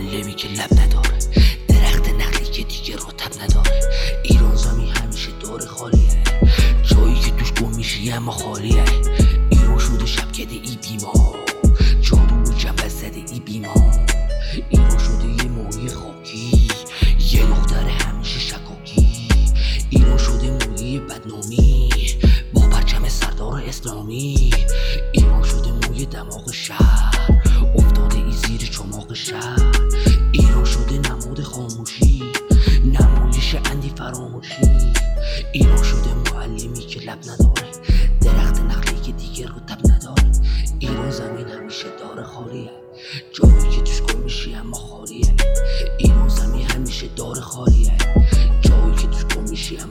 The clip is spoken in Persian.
معلمی که لب نداره، درخت نخلی که دیگه رطب نداره. ایران زمین همیشه داره خالیه، جایی که توش گم میشی اما خالیه. ایران شده شبکده ای بیما، جادو جنبه زده ای بیما. ایران شده یه ماهی خاکی، یه دختر همیشه شکاکی. ایران شده مویه بدنامی با پرچم سردار اسلامی. ایران شده موی دماغ شهر، افتاده ای زیر چماق شهر. ایران شده نماد خاموشی، نمایش اندی فراموشی. ایران شده معلمی که لب نداره، درخت نخلی که دیگه رطب نداره. ایران زمین همیشه داره خالیه، جایی که توش گم میشی اما خالیه. ایران زمین همیشه داره خالیه، جایی که توش گم میشی